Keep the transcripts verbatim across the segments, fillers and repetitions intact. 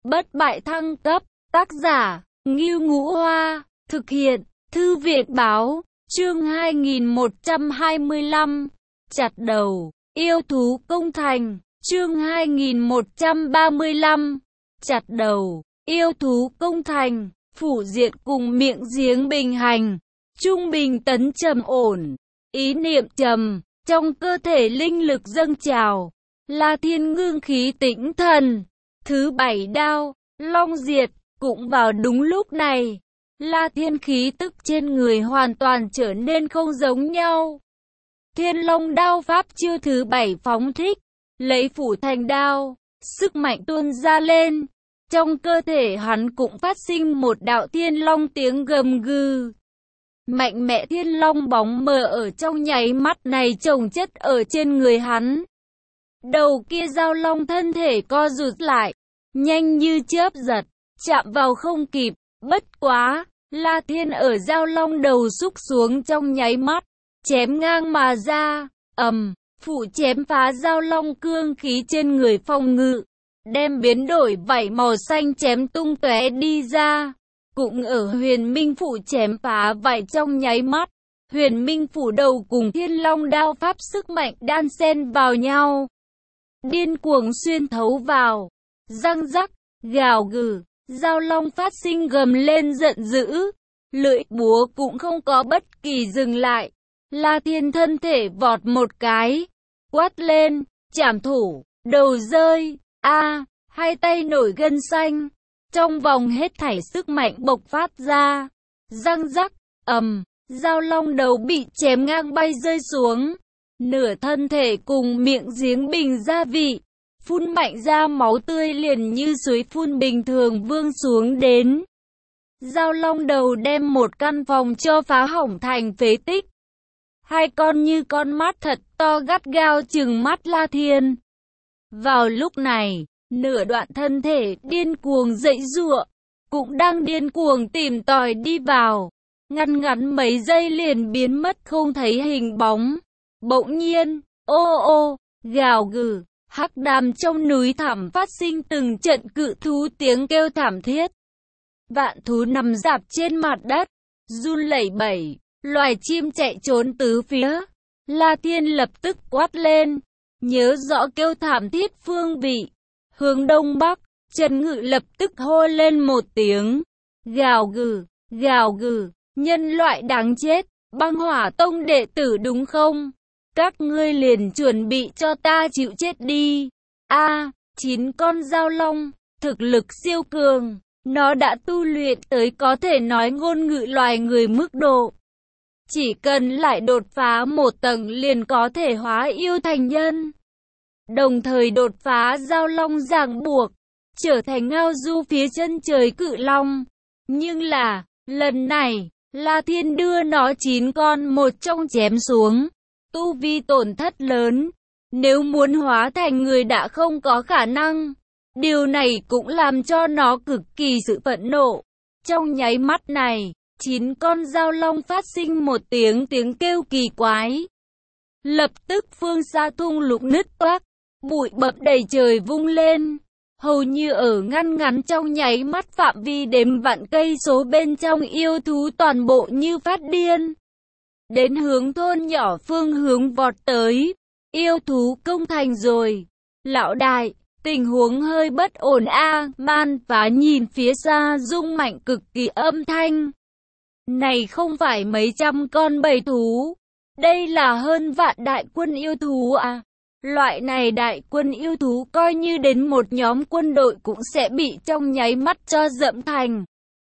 Bất bại thăng cấp, tác giả, Ngưu Ngũ Hoa, thực hiện, Thư viện Báo, chương hai nghìn một trăm hai mươi lăm, chặt đầu, yêu thú công thành, chương hai nghìn một trăm ba mươi lăm, chặt đầu, yêu thú công thành, phủ diện cùng miệng giếng bình hành, trung bình tấn trầm ổn, ý niệm trầm, trong cơ thể linh lực dâng trào, La Thiên ngưng khí tĩnh thần, thứ bảy đao, long diệt, cũng vào đúng lúc này, La Thiên khí tức trên người hoàn toàn trở nên không giống nhau. Thiên Long đao pháp chiêu thứ bảy phóng thích, lấy phủ thành đao, sức mạnh tuôn ra lên. Trong cơ thể hắn cũng phát sinh một đạo thiên long tiếng gầm gừ. Mạnh mẽ thiên long bóng mờ ở trong nháy mắt này chồng chất ở trên người hắn. Đầu kia giao long thân thể co rụt lại, nhanh như chớp giật, chạm vào không kịp, bất quá, La Thiên ở giao long đầu xúc xuống trong nháy mắt, chém ngang mà ra, ầm, phủ chém phá giao long cương khí trên người phòng ngự, đem biến đổi vảy màu xanh chém tung tóe đi ra. Cũng ở huyền minh phủ chém phá vảy trong nháy mắt, huyền minh phủ đầu cùng thiên long đao pháp sức mạnh đan xen vào nhau, điên cuồng xuyên thấu vào, răng rắc, gào gừ, giao long phát sinh gầm lên giận dữ, lưỡi búa cũng không có bất kỳ dừng lại. La Thiên thân thể vọt một cái, quát lên, trảm thủ, đầu rơi, a, hai tay nổi gân xanh, trong vòng hết thảy sức mạnh bộc phát ra, răng rắc, ầm, giao long đầu bị chém ngang bay rơi xuống, nửa thân thể cùng miệng giếng bình gia vị, phun mạnh ra máu tươi liền như suối phun bình thường vương xuống đến. Giao long đầu đem một căn phòng cho phá hỏng thành phế tích. Hai con như con mắt thật to gắt gao trừng mắt La Thiên. Vào lúc này, nửa đoạn thân thể điên cuồng dãy giụa, cũng đang điên cuồng tìm tòi đi vào, ngăn ngắn mấy giây liền biến mất không thấy hình bóng. Bỗng nhiên, ô ô, gào gừ, hắc đàm trong núi thẳm phát sinh từng trận cự thú tiếng kêu thảm thiết. Vạn thú nằm rạp trên mặt đất, run lẩy bẩy, loài chim chạy trốn tứ phía. La Thiên lập tức quát lên, nhớ rõ kêu thảm thiết phương vị, hướng đông bắc. Trần Ngự lập tức hô lên một tiếng, gào gừ, gào gừ, nhân loại đáng chết, băng hỏa tông đệ tử đúng không? Các ngươi liền chuẩn bị cho ta chịu chết đi. A, chín con giao long, thực lực siêu cường, nó đã tu luyện tới có thể nói ngôn ngữ loài người mức độ. Chỉ cần lại đột phá một tầng liền có thể hóa yêu thành nhân. Đồng thời đột phá giao long ràng buộc, trở thành ngao du phía chân trời cự long. Nhưng là, lần này, La Thiên đưa nó chín con một trong chém xuống. Tu vi tổn thất lớn, nếu muốn hóa thành người đã không có khả năng. Điều này cũng làm cho nó cực kỳ sự phẫn nộ. Trong nháy mắt này, chín con giao long phát sinh một tiếng tiếng kêu kỳ quái. Lập tức phương xa thung lũng nứt toác, bụi bậm đầy trời vung lên. Hầu như ở ngăn ngắn trong nháy mắt phạm vi đếm vạn cây số bên trong yêu thú toàn bộ như phát điên. Đến hướng thôn nhỏ phương hướng vọt tới, yêu thú công thành rồi. Lão đại, tình huống hơi bất ổn a. Man Phá nhìn phía xa rung mạnh cực kỳ âm thanh. Này không phải mấy trăm con bầy thú, đây là hơn vạn đại quân yêu thú à. Loại này đại quân yêu thú coi như đến một nhóm quân đội cũng sẽ bị trong nháy mắt cho dẫm thành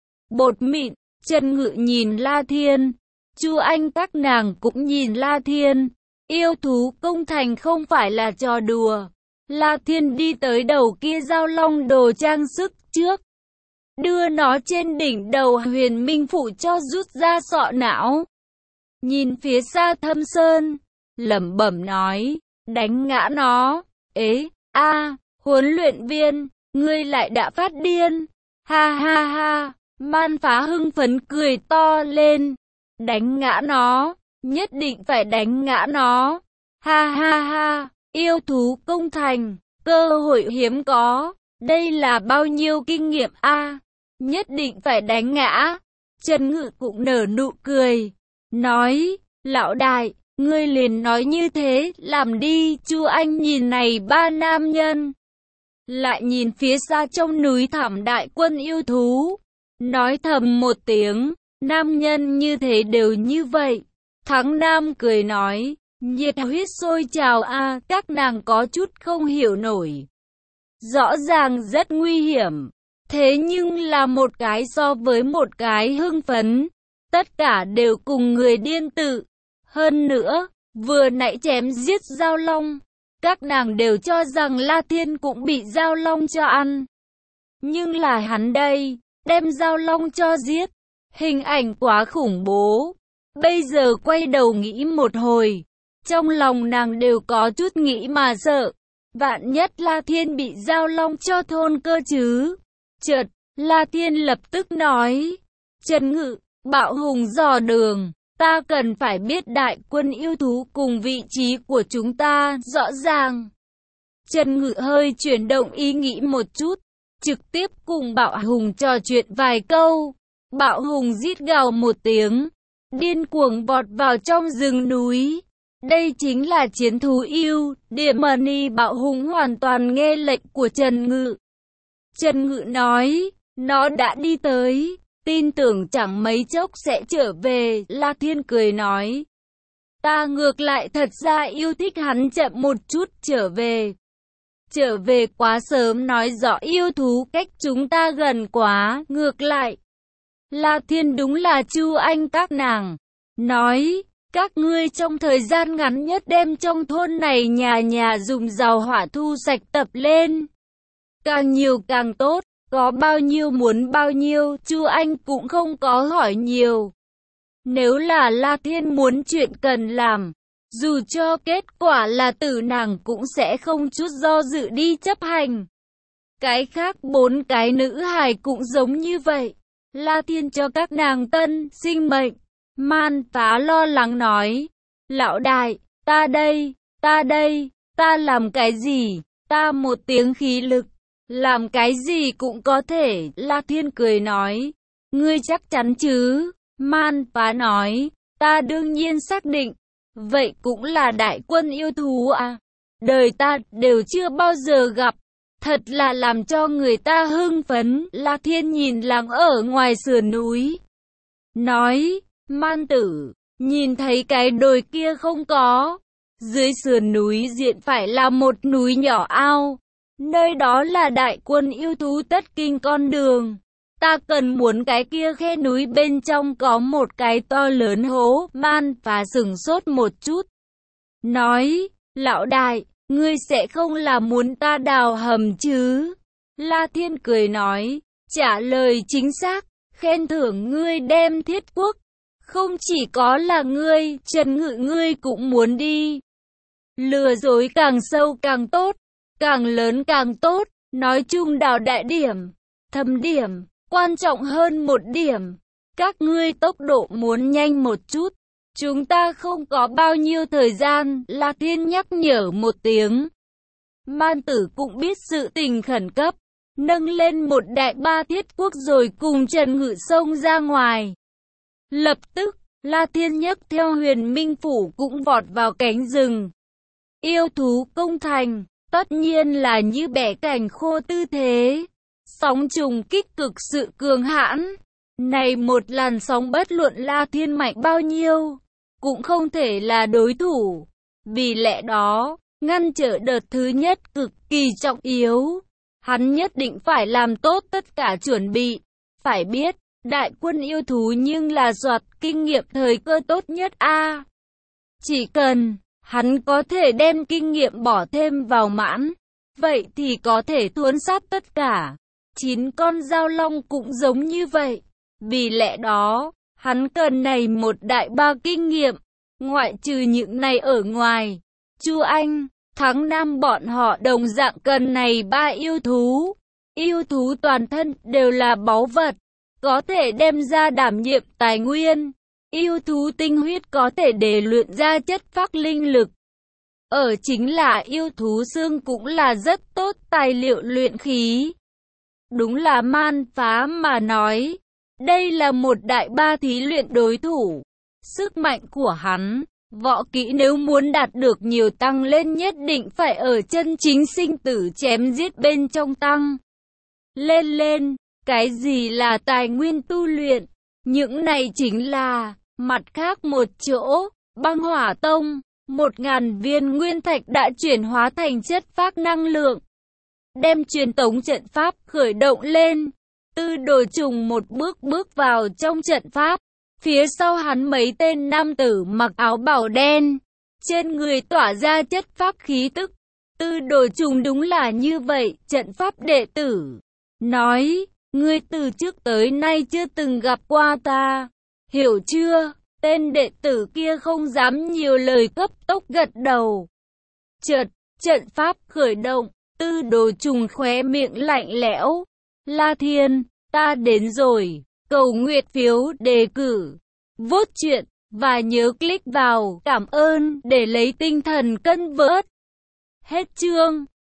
bột mịn. Trần Ngự nhìn La Thiên, Chu Anh các nàng cũng nhìn La Thiên. Yêu thú công thành không phải là trò đùa. La Thiên đi tới đầu kia giao long đồ trang sức trước, đưa nó trên đỉnh đầu huyền minh phủ cho rút ra sọ não. Nhìn phía xa thâm sơn, lẩm bẩm nói, đánh ngã nó. Ế, a, huấn luyện viên, ngươi lại đã phát điên. Ha ha ha, Man Phá hưng phấn cười to lên. Đánh ngã nó, nhất định phải đánh ngã nó. Ha ha ha, yêu thú công thành, cơ hội hiếm có, Đây là bao nhiêu kinh nghiệm a, nhất định phải đánh ngã. Trần Ngự cũng nở nụ cười, nói, lão đại, ngươi liền nói như thế, làm đi. Chu Anh nhìn này ba nam nhân, lại nhìn phía xa trong núi thẳm đại quân yêu thú, nói thầm một tiếng, nam nhân như thế đều như vậy. Thắng Nam cười nói, nhiệt huyết sôi trào a, các nàng có chút không hiểu nổi. Rõ ràng rất nguy hiểm, thế nhưng là một cái so với một cái hưng phấn, tất cả đều cùng người điên tự. Hơn nữa, vừa nãy chém giết Giao Long, các nàng đều cho rằng La Thiên cũng bị Giao Long cho ăn. Nhưng là hắn đây, đem Giao Long cho giết, hình ảnh quá khủng bố. Bây giờ quay đầu nghĩ một hồi, trong lòng nàng đều có chút nghĩ mà sợ. Vạn nhất La Thiên bị Giao Long cho thôn cơ chứ. Chợt, La Thiên lập tức nói, Trần Ngự, Bạo Hùng dò đường, ta cần phải biết đại quân yêu thú cùng vị trí của chúng ta rõ ràng. Trần Ngự hơi chuyển động ý nghĩ một chút, trực tiếp cùng Bạo Hùng trò chuyện vài câu. Bạo Hùng rít gào một tiếng, điên cuồng vọt vào trong rừng núi. Đây chính là chiến thú yêu, Điểm Mani. Bạo Hùng hoàn toàn nghe lệnh của Trần Ngự. Trần Ngự nói, nó đã đi tới, tin tưởng chẳng mấy chốc sẽ trở về. La Thiên cười nói, ta ngược lại thật ra yêu thích hắn chậm một chút trở về. Trở về quá sớm nói rõ yêu thú cách chúng ta gần quá. Ngược lại, La Thiên đúng là Chu Anh các nàng, nói, các ngươi trong thời gian ngắn nhất đem trong thôn này nhà nhà dùng dầu hỏa thu sạch tập lên. Càng nhiều càng tốt, có bao nhiêu muốn bao nhiêu. Chu Anh cũng không có hỏi nhiều. Nếu là La Thiên muốn chuyện cần làm, dù cho kết quả là tử, nàng cũng sẽ không chút do dự đi chấp hành. Cái khác bốn cái nữ hài cũng giống như vậy. La Thiên cho các nàng tân sinh mệnh. Man Phá lo lắng nói, lão đại, ta đây, ta đây, ta làm cái gì? Ta một tiếng khí lực, làm cái gì cũng có thể. La Thiên cười nói, ngươi chắc chắn chứ? Man Phá nói, ta đương nhiên xác định. Vậy cũng là đại quân yêu thú à? Đời ta đều chưa bao giờ gặp. Thật là làm cho người ta hưng phấn. La Thiên nhìn làng ở ngoài sườn núi, nói, Man tử, nhìn thấy cái đồi kia không có? Dưới sườn núi diện phải là một núi nhỏ ao. Nơi đó là đại quân yêu thú tất kinh con đường. Ta cần muốn cái kia khe núi bên trong có một cái to lớn hố. Man Phá sửng sốt một chút, nói, lão đại, ngươi sẽ không là muốn ta đào hầm chứ? La Thiên cười nói, trả lời chính xác, khen thưởng ngươi đem Thiết Quốc. Không chỉ có là ngươi, Trần Ngự ngươi cũng muốn đi. Lừa dối càng sâu càng tốt, càng lớn càng tốt. Nói chung đào đại điểm, thâm điểm, quan trọng hơn một điểm. Các ngươi tốc độ muốn nhanh một chút. Chúng ta không có bao nhiêu thời gian. La Thiên nhắc nhở một tiếng. Man tử cũng biết sự tình khẩn cấp, nâng lên một đại ba Thiết Quốc rồi cùng Trần Ngự xông ra ngoài. Lập tức, La Thiên nhấc theo Huyền Minh Phủ cũng vọt vào cánh rừng. Yêu thú công thành, tất nhiên là như bẻ cảnh khô tư thế. Sóng trùng kích cực sự cường hãn. Này một làn sóng bất luận La Thiên mạnh bao nhiêu, cũng không thể là đối thủ. Vì lẽ đó, ngăn trở đợt thứ nhất cực kỳ trọng yếu. Hắn nhất định phải làm tốt tất cả chuẩn bị. Phải biết, đại quân yêu thú nhưng là soạt kinh nghiệm thời cơ tốt nhất a. Chỉ cần hắn có thể đem kinh nghiệm bỏ thêm vào mãn, vậy thì có thể thuấn sát tất cả. Chín con Giao Long cũng giống như vậy. Vì lẽ đó, hắn cần này một đại ba kinh nghiệm. Ngoại trừ những này ở ngoài, Chu Anh, Thắng Nam bọn họ đồng dạng cần này ba yêu thú. Yêu thú toàn thân đều là báu vật, có thể đem ra đảm nhiệm tài nguyên. Yêu thú tinh huyết có thể để luyện ra chất phác linh lực. ở chính là yêu thú xương cũng là rất tốt tài liệu luyện khí. Đúng là man phá mà nói, đây là một đại ba thí luyện đối thủ. Sức mạnh của hắn, võ kỹ nếu muốn đạt được nhiều tăng lên nhất định phải ở chân chính sinh tử chém giết bên trong tăng. Lên lên, cái gì là tài nguyên tu luyện? Những này chính là, mặt khác một chỗ, băng hỏa tông, một ngàn viên nguyên thạch đã chuyển hóa thành chất phác năng lượng. Đem truyền tống trận pháp khởi động lên, Tư Đồ Trùng một bước bước vào trong trận pháp. Phía sau hắn mấy tên nam tử mặc áo bào đen, trên người tỏa ra chất pháp khí tức. Tư Đồ Trùng đúng là như vậy, trận pháp đệ tử. Nói, ngươi từ trước tới nay chưa từng gặp qua ta, hiểu chưa? Tên đệ tử kia không dám nhiều lời cấp tốc gật đầu. Chợt, trận pháp khởi động, Tư Đồ Trùng khóe miệng lạnh lẽo. La Thiên, ta đến rồi. Cầu nguyện phiếu đề cử, vote chuyện, và nhớ click vào cảm ơn để lấy tinh thần cân vớt. Hết chương.